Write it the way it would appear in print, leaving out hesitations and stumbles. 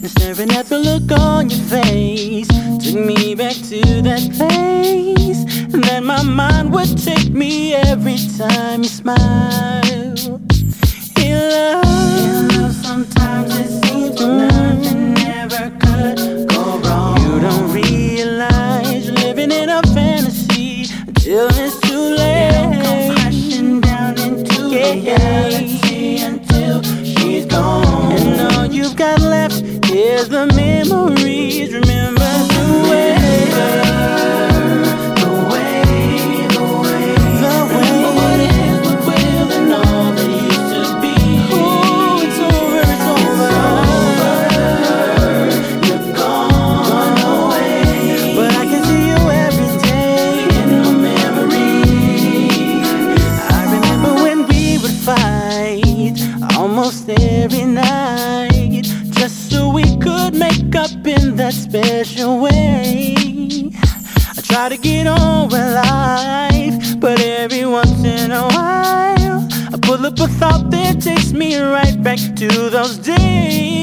And staring at the look on your face took me back to that place. And then my mind would take me every time you smile. In love, sometimes it seems nothing ever could go wrong. You don't realize you're living in a fantasy until it's too late. You don't come crashing down into reality until she's gone. And all you've got left is the memories. Remember the way. Almost every night, just so we could make up in that special way. I try to get on with life, but every once in a while I pull up a thought that takes me right back to those days.